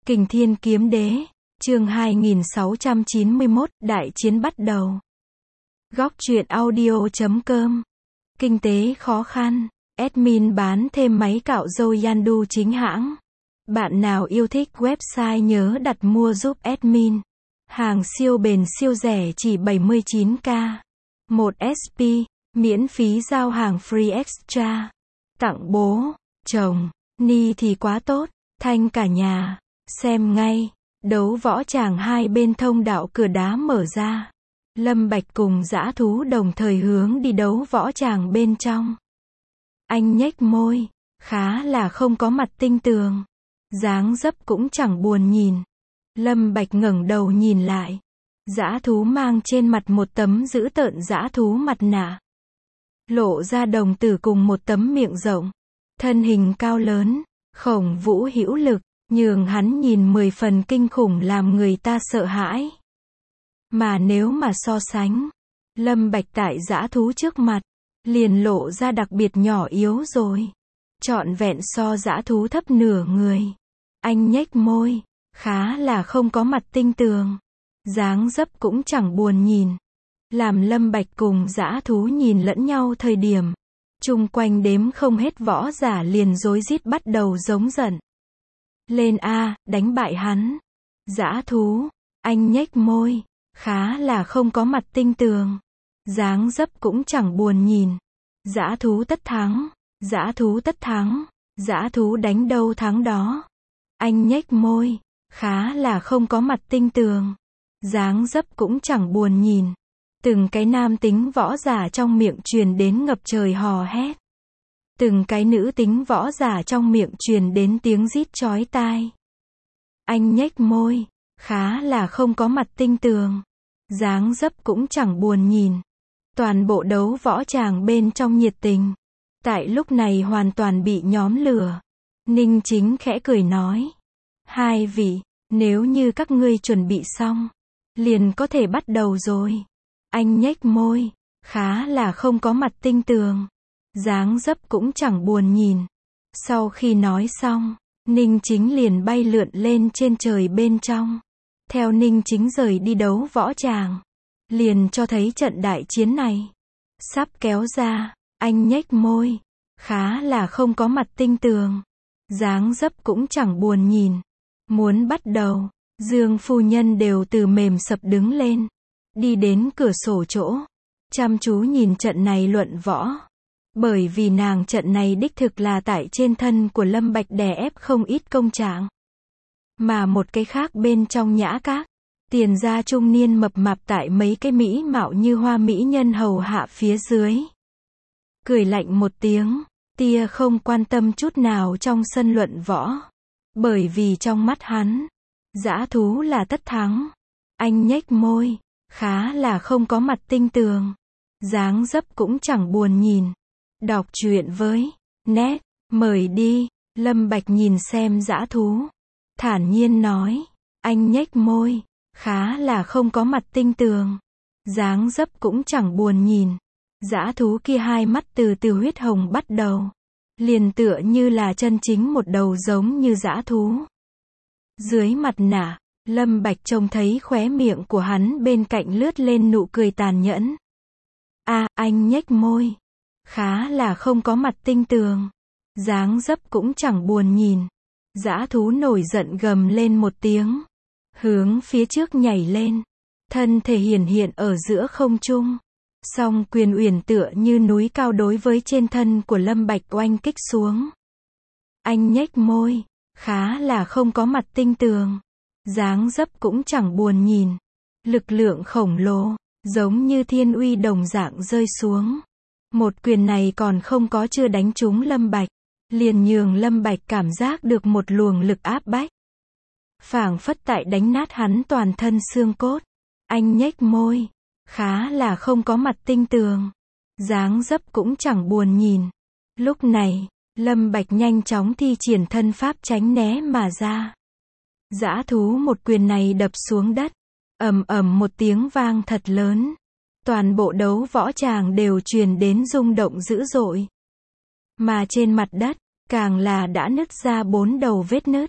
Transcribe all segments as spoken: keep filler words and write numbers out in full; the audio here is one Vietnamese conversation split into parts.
Kình Thiên Kiếm Đế, chương hai nghìn sáu trăm chín mươi mốt, đại chiến bắt đầu. Góc truyện audio.com. Kinh tế khó khăn, admin bán thêm máy cạo râu Yandu chính hãng. Bạn nào yêu thích website nhớ đặt mua giúp admin. Hàng siêu bền siêu rẻ chỉ bảy mươi chín k. một ét pê, miễn phí giao hàng free extra. Tặng bố, chồng, ni thì quá tốt, thanh cả nhà. Xem ngay, đấu võ tràng hai bên thông đạo cửa đá mở ra. Lâm Bạch cùng dã thú đồng thời hướng đi đấu võ tràng bên trong. Anh nhếch môi, khá là không có mặt tinh tường. Dáng dấp cũng chẳng buồn nhìn. Lâm Bạch ngẩng đầu nhìn lại. Dã thú mang trên mặt một tấm dữ tợn dã thú mặt nạ. Lộ ra đồng tử cùng một tấm miệng rộng. Thân hình cao lớn, khổng vũ hữu lực. Nhường hắn nhìn mười phần kinh khủng làm người ta sợ hãi. Mà nếu mà so sánh, Lâm Bạch tại dã thú trước mặt, liền lộ ra đặc biệt nhỏ yếu rồi. Trọn vẹn so dã thú thấp nửa người. Anh nhếch môi, khá là không có mặt tinh tường. Dáng dấp cũng chẳng buồn nhìn. Làm Lâm Bạch cùng dã thú nhìn lẫn nhau thời điểm. Chung quanh đếm không hết võ giả liền rối rít bắt đầu giống giận. Lên A, đánh bại hắn. Dã thú, anh nhếch môi, khá là không có mặt tinh tường. Dáng dấp cũng chẳng buồn nhìn. Dã thú tất thắng, dã thú tất thắng, dã thú đánh đâu thắng đó. Anh nhếch môi, khá là không có mặt tinh tường. Dáng dấp cũng chẳng buồn nhìn. Từng cái nam tính võ giả trong miệng truyền đến ngập trời hò hét. Từng cái nữ tính võ giả trong miệng truyền đến tiếng rít chói tai. Anh nhếch môi, khá là không có mặt tinh tường. Dáng dấp cũng chẳng buồn nhìn. Toàn bộ đấu võ tràng bên trong nhiệt tình. Tại lúc này hoàn toàn bị nhóm lửa. Ninh Chính khẽ cười nói. Hai vị, nếu như các ngươi chuẩn bị xong, liền có thể bắt đầu rồi. Anh nhếch môi, khá là không có mặt tinh tường. Dáng dấp cũng chẳng buồn nhìn. Sau khi nói xong, Ninh Chính liền bay lượn lên trên trời bên trong. Theo Ninh Chính rời đi đấu võ tràng, liền cho thấy trận đại chiến này sắp kéo ra. Anh nhếch môi, khá là không có mặt tinh tường. Dáng dấp cũng chẳng buồn nhìn. Muốn bắt đầu, Dương phu nhân đều từ mềm sập đứng lên, đi đến cửa sổ chỗ, chăm chú nhìn trận này luận võ. Bởi vì nàng trận này đích thực là tại trên thân của Lâm Bạch đè ép không ít công trạng. Mà một cái khác bên trong nhã các, tiền gia trung niên mập mạp tại mấy cái mỹ mạo như hoa mỹ nhân hầu hạ phía dưới. Cười lạnh một tiếng, tia không quan tâm chút nào trong sân luận võ. Bởi vì trong mắt hắn, dã thú là tất thắng. Anh nhếch môi, khá là không có mặt tinh tường. Dáng dấp cũng chẳng buồn nhìn. Đọc truyện với nét, mời đi. Lâm Bạch nhìn xem dã thú, thản nhiên nói. Anh nhếch môi, khá là không có mặt tinh tường. Dáng dấp cũng chẳng buồn nhìn. Dã thú kia hai mắt từ từ huyết hồng bắt đầu. Liền tựa như là chân chính một đầu giống như dã thú. Dưới mặt nạ, Lâm Bạch trông thấy khóe miệng của hắn bên cạnh lướt lên nụ cười tàn nhẫn. A, anh nhếch môi, khá là không có mặt tinh tường. Dáng dấp cũng chẳng buồn nhìn. Dã thú nổi giận gầm lên một tiếng, hướng phía trước nhảy lên, thân thể hiển hiện ở giữa không trung. Song quyền uyển tựa như núi cao đối với trên thân của Lâm Bạch oanh kích xuống. Anh nhếch môi, khá là không có mặt tinh tường. Dáng dấp cũng chẳng buồn nhìn. Lực lượng khổng lồ, giống như thiên uy đồng dạng rơi xuống. Một quyền này còn không có chưa đánh trúng Lâm Bạch, liền nhường Lâm Bạch cảm giác được một luồng lực áp bách. Phảng phất tại đánh nát hắn toàn thân xương cốt. Anh nhếch môi, khá là không có mặt tinh tường. Dáng dấp cũng chẳng buồn nhìn. Lúc này, Lâm Bạch nhanh chóng thi triển thân pháp tránh né mà ra. Dã thú một quyền này đập xuống đất, ầm ầm một tiếng vang thật lớn. Toàn bộ đấu võ tràng đều truyền đến rung động dữ dội. Mà trên mặt đất, càng là đã nứt ra bốn đầu vết nứt.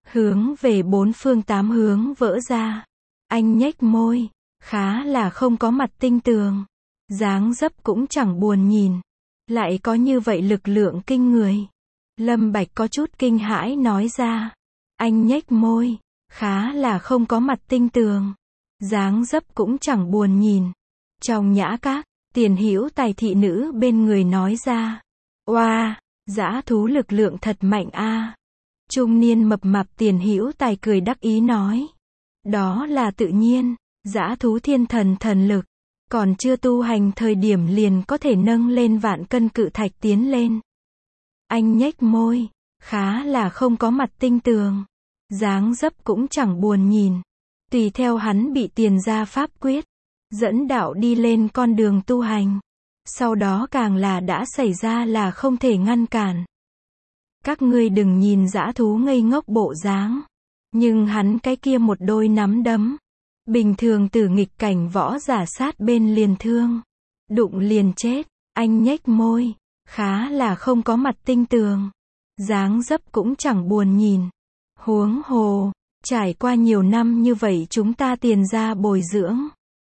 hướng về bốn phương tám hướng vỡ ra. Anh nhếch môi, khá là không có mặt tinh tường. Dáng dấp cũng chẳng buồn nhìn. Lại có như vậy lực lượng kinh người. Lâm Bạch có chút kinh hãi nói ra. Anh nhếch môi, khá là không có mặt tinh tường. Dáng dấp cũng chẳng buồn nhìn. Trong nhã các, Tiền Hữu Tài thị nữ bên người nói ra. Oa, dã thú lực lượng thật mạnh a. Trung niên mập mạp Tiền Hữu Tài cười đắc ý nói. Đó là tự nhiên, dã thú thiên thần thần lực. Còn chưa tu hành thời điểm liền có thể nâng lên vạn cân cự thạch tiến lên. Anh nhếch môi, khá là không có mặt tinh tường. Dáng dấp cũng chẳng buồn nhìn. Tùy theo hắn bị tiền gia pháp quyết dẫn đạo đi lên con đường tu hành. Sau đó càng là đã xảy ra là không thể ngăn cản. Các ngươi đừng nhìn dã thú ngây ngốc bộ dáng. Nhưng hắn cái kia một đôi nắm đấm. Bình thường từ nghịch cảnh võ giả sát bên liền thương. Đụng liền chết. Anh nhếch môi. Khá là không có mặt tinh tường. Dáng dấp cũng chẳng buồn nhìn. Huống hồ. Trải qua nhiều năm như vậy chúng ta tiền ra bồi dưỡng.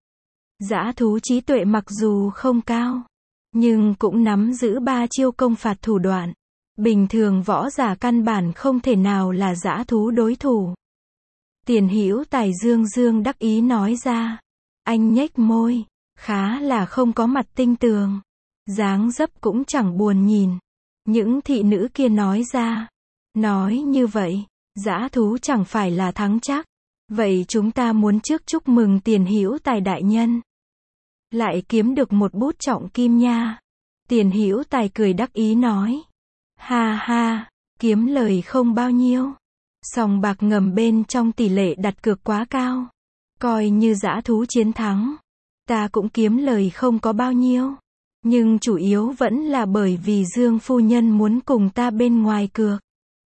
Dã thú trí tuệ mặc dù không cao. Nhưng cũng nắm giữ ba chiêu công phạt thủ đoạn. Bình thường võ giả căn bản không thể nào là dã thú đối thủ. Tiền Hữu Tài dương dương đắc ý nói ra. Anh nhếch môi. Khá là không có mặt tinh tường. Dáng dấp cũng chẳng buồn nhìn. Những thị nữ kia nói ra. Nói như vậy, dã thú chẳng phải là thắng chắc. Vậy chúng ta muốn trước chúc mừng Tiền Hữu Tài đại nhân. Lại kiếm được một bút trọng kim nha. Tiền Hữu Tài cười đắc ý nói. Ha ha, kiếm lời không bao nhiêu. Sòng bạc ngầm bên trong tỷ lệ đặt cược quá cao. Coi như dã thú chiến thắng. Ta cũng kiếm lời không có bao nhiêu. Nhưng chủ yếu vẫn là bởi vì Dương phu nhân muốn cùng ta bên ngoài cược.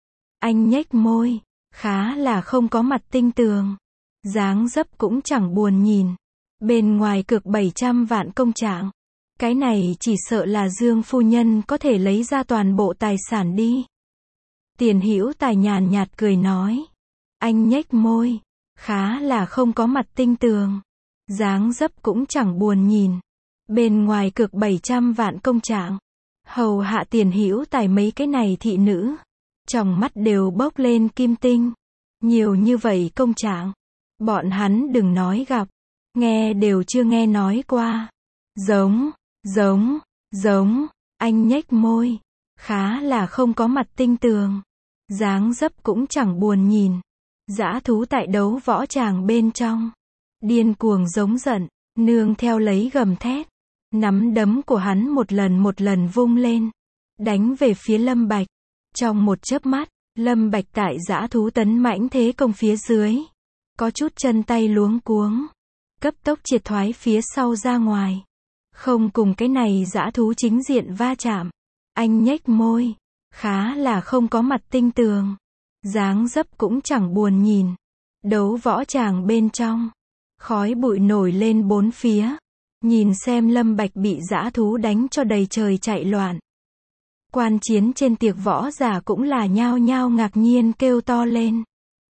Anh nhếch môi. Khá là không có mặt tinh tường. Dáng dấp cũng chẳng buồn nhìn. Bên ngoài cược bảy trăm vạn công trạng. Cái này chỉ sợ là Dương phu nhân có thể lấy ra toàn bộ tài sản đi. Tiền Hữu Tài nhàn nhạt cười nói. Anh nhếch môi. Khá là không có mặt tinh tường. Dáng dấp cũng chẳng buồn nhìn. Bên ngoài cược bảy trăm vạn công trạng. Hầu hạ Tiền Hữu Tài mấy cái này thị nữ. Trong mắt đều bốc lên kim tinh. Nhiều như vậy công trạng. Bọn hắn đừng nói gặp. Nghe đều chưa nghe nói qua. Giống, giống, giống. Anh nhếch môi. Khá là không có mặt tinh tường. Dáng dấp cũng chẳng buồn nhìn. Dã thú tại đấu võ tràng bên trong. Điên cuồng giống giận. Nương theo lấy gầm thét. Nắm đấm của hắn một lần một lần vung lên. Đánh về phía Lâm Bạch. Trong một chớp mắt, Lâm Bạch tại dã thú tấn mãnh thế công phía dưới. Có chút chân tay luống cuống. Cấp tốc triệt thoái phía sau ra ngoài. Không cùng cái này dã thú chính diện va chạm. Anh nhếch môi. Khá là không có mặt tinh tường. Dáng dấp cũng chẳng buồn nhìn. Đấu võ tràng bên trong. Khói bụi nổi lên bốn phía. Nhìn xem Lâm Bạch bị dã thú đánh cho đầy trời chạy loạn. Quan chiến trên tiệc võ giả cũng là nhao nhao ngạc nhiên kêu to lên.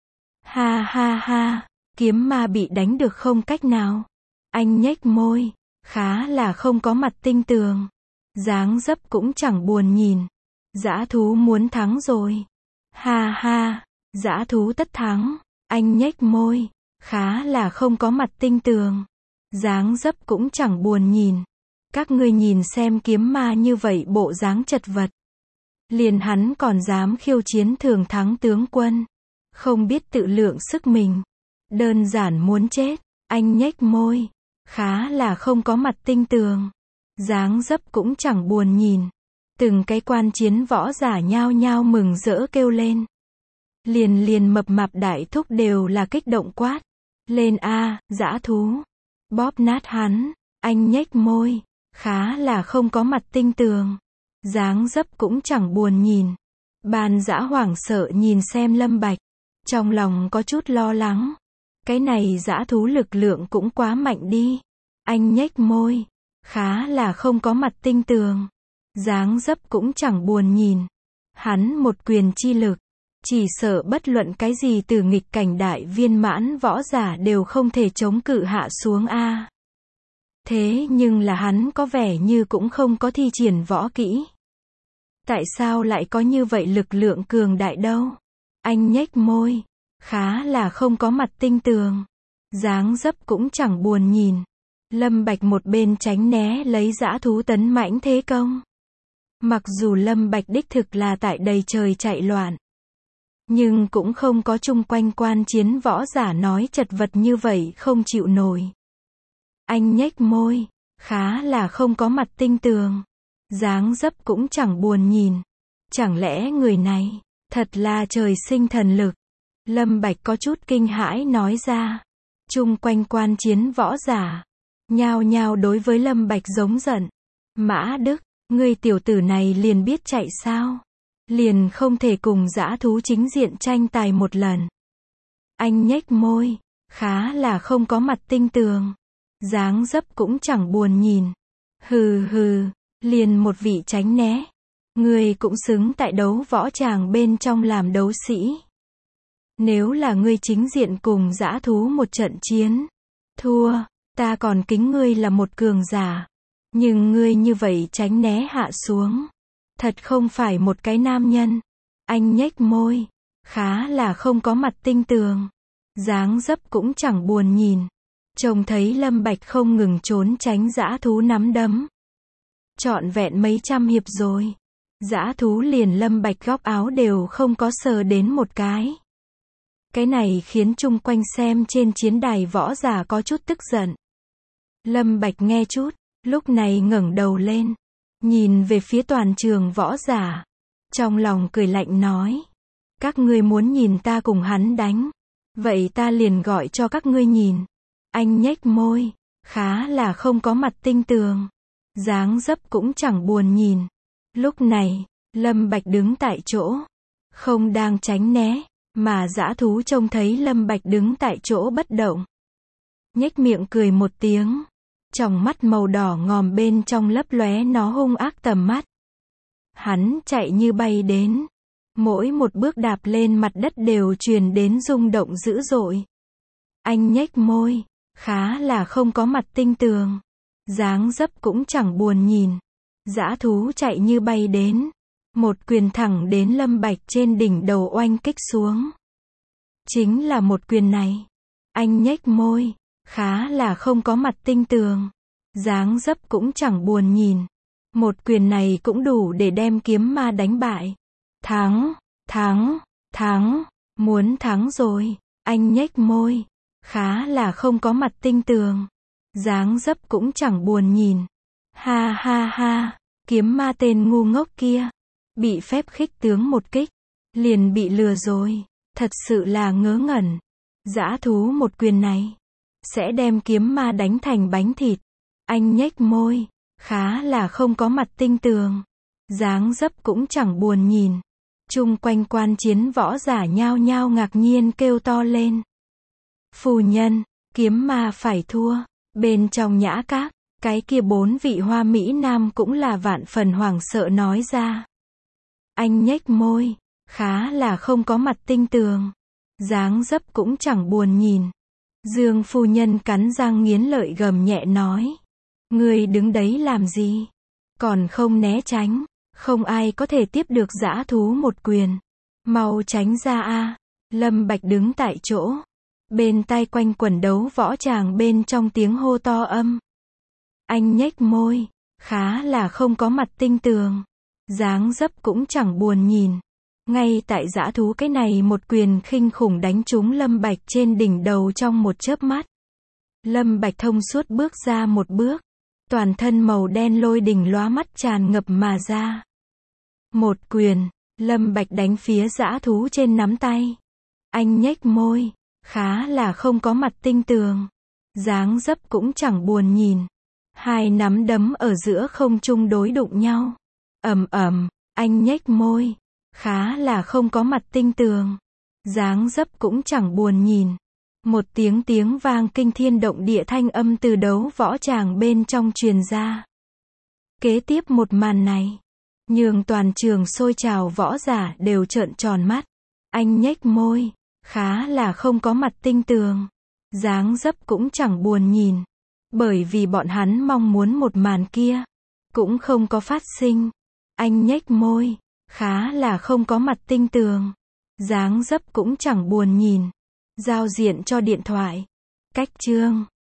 Ha ha ha, kiếm ma bị đánh được không cách nào. Anh nhếch môi. Khá là không có mặt tinh tường. Dáng dấp cũng chẳng buồn nhìn. Dã thú muốn thắng rồi. Ha ha, dã thú tất thắng. Anh nhếch môi. Khá là không có mặt tinh tường. Dáng dấp cũng chẳng buồn nhìn. Các ngươi nhìn xem kiếm ma như vậy bộ dáng chật vật. Liền hắn còn dám khiêu chiến thường thắng tướng quân. Không biết tự lượng sức mình. Đơn giản muốn chết. Anh nhếch môi. Khá là không có mặt tinh tường. Dáng dấp cũng chẳng buồn nhìn. Từng cái quan chiến võ giả nhao nhao mừng rỡ kêu lên. Liền liền mập mạp đại thúc đều là kích động quát. Lên a, dã thú. Bóp nát hắn. Anh nhếch môi. Khá là không có mặt tinh tường. Dáng dấp cũng chẳng buồn nhìn. Bàn dã hoảng sợ nhìn xem Lâm Bạch. Trong lòng có chút lo lắng. Cái này dã thú lực lượng cũng quá mạnh đi. Anh nhếch môi. Khá là không có mặt tinh tường. Dáng dấp cũng chẳng buồn nhìn. Hắn một quyền chi lực. Chỉ sợ bất luận cái gì từ nghịch cảnh đại viên mãn võ giả đều không thể chống cự hạ xuống a. Thế nhưng là hắn có vẻ như cũng không có thi triển võ kỹ. Tại sao lại có như vậy lực lượng cường đại đâu? Anh nhếch môi, khá là không có mặt tinh tường. Dáng dấp cũng chẳng buồn nhìn. Lâm Bạch một bên tránh né lấy dã thú tấn mãnh thế công. Mặc dù Lâm Bạch đích thực là tại đầy trời chạy loạn, nhưng cũng không có chung quanh quan chiến võ giả nói chật vật như vậy không chịu nổi. Anh nhếch môi, khá là không có mặt tinh tường. Dáng dấp cũng chẳng buồn nhìn. Chẳng lẽ người này, thật là trời sinh thần lực? Lâm Bạch có chút kinh hãi nói ra. Chung quanh quan chiến võ giả, nhao nhao đối với Lâm Bạch giống giận. Mã Đức, ngươi tiểu tử này liền biết chạy sao? Liền không thể cùng dã thú chính diện tranh tài một lần. Anh nhếch môi, khá là không có mặt tinh tường. Dáng dấp cũng chẳng buồn nhìn. Hừ hừ, liền một vị tránh né. Ngươi cũng xứng tại đấu võ tràng bên trong làm đấu sĩ. Nếu là ngươi chính diện cùng dã thú một trận chiến, thua, ta còn kính ngươi là một cường giả. Nhưng ngươi như vậy tránh né hạ xuống, thật không phải một cái nam nhân. Anh nhếch môi, khá là không có mặt tinh tường. Dáng dấp cũng chẳng buồn nhìn. Trông thấy Lâm Bạch không ngừng trốn tránh dã thú nắm đấm. Trọn vẹn mấy trăm hiệp rồi. Dã thú liền Lâm Bạch góc áo đều không có sờ đến một cái. Cái này khiến chung quanh xem trên chiến đài võ giả có chút tức giận. Lâm Bạch nghe chút, lúc này ngẩng đầu lên, nhìn về phía toàn trường võ giả. Trong lòng cười lạnh nói. Các ngươi muốn nhìn ta cùng hắn đánh. Vậy ta liền gọi cho các ngươi nhìn. Anh nhếch môi, khá là không có mặt tinh tường. Dáng dấp cũng chẳng buồn nhìn. Lúc này, Lâm Bạch đứng tại chỗ, không đang tránh né, mà dã thú trông thấy Lâm Bạch đứng tại chỗ bất động. Nhếch miệng cười một tiếng, tròng mắt màu đỏ ngòm bên trong lấp lóe nó hung ác tầm mắt. Hắn chạy như bay đến, mỗi một bước đạp lên mặt đất đều truyền đến rung động dữ dội. Anh nhếch môi, khá là không có mặt tinh tường. Dáng dấp cũng chẳng buồn nhìn. Dã thú chạy như bay đến, một quyền thẳng đến Lâm Bạch trên đỉnh đầu oanh kích xuống. Chính là một quyền này. Anh nhếch môi, khá là không có mặt tinh tường. Dáng dấp cũng chẳng buồn nhìn. Một quyền này cũng đủ để đem kiếm ma đánh bại. Thắng, thắng, thắng, muốn thắng rồi. Anh nhếch môi, khá là không có mặt tinh tường. Dáng dấp cũng chẳng buồn nhìn. Ha ha ha, kiếm ma tên ngu ngốc kia. Bị phép khích tướng một kích, liền bị lừa rồi. Thật sự là ngớ ngẩn. Dã thú một quyền này, sẽ đem kiếm ma đánh thành bánh thịt. Anh nhếch môi, khá là không có mặt tinh tường. Dáng dấp cũng chẳng buồn nhìn. Chung quanh quan chiến võ giả nhao nhao ngạc nhiên kêu to lên. Phu nhân, kiếm ma phải thua. Bên trong nhã các, cái kia bốn vị hoa mỹ nam cũng là vạn phần hoảng sợ nói ra. Anh nhếch môi, khá là không có mặt tinh tường. Dáng dấp cũng chẳng buồn nhìn. Dương phu nhân cắn răng nghiến lợi gầm nhẹ nói. Ngươi đứng đấy làm gì? Còn không né tránh, không ai có thể tiếp được dã thú một quyền. Mau tránh ra a. Lâm Bạch đứng tại chỗ. Bên tai quanh quẩn đấu võ tràng bên trong tiếng hô to âm. Anh nhếch môi, khá là không có mặt tinh tường. Dáng dấp cũng chẳng buồn nhìn. Ngay tại dã thú cái này một quyền khinh khủng đánh trúng Lâm Bạch trên đỉnh đầu trong một chớp mắt. Lâm Bạch thông suốt bước ra một bước. Toàn thân màu đen lôi đình lóa mắt tràn ngập mà ra. Một quyền, Lâm Bạch đánh phía dã thú trên nắm tay. Anh nhếch môi, khá là không có mặt tinh tường. Dáng dấp cũng chẳng buồn nhìn. Hai nắm đấm ở giữa không trung đối đụng nhau. Ầm ầm, anh nhếch môi, khá là không có mặt tinh tường. Dáng dấp cũng chẳng buồn nhìn. Một tiếng tiếng vang kinh thiên động địa thanh âm từ đấu võ tràng bên trong truyền ra. Kế tiếp một màn này, nhường toàn trường sôi trào võ giả đều trợn tròn mắt. Anh nhếch môi, khá là không có mặt tinh tường. Dáng dấp cũng chẳng buồn nhìn. Bởi vì bọn hắn mong muốn một màn kia cũng không có phát sinh. Anh nhếch môi, khá là không có mặt tinh tường. Dáng dấp cũng chẳng buồn nhìn. Giao diện cho điện thoại. Cách chương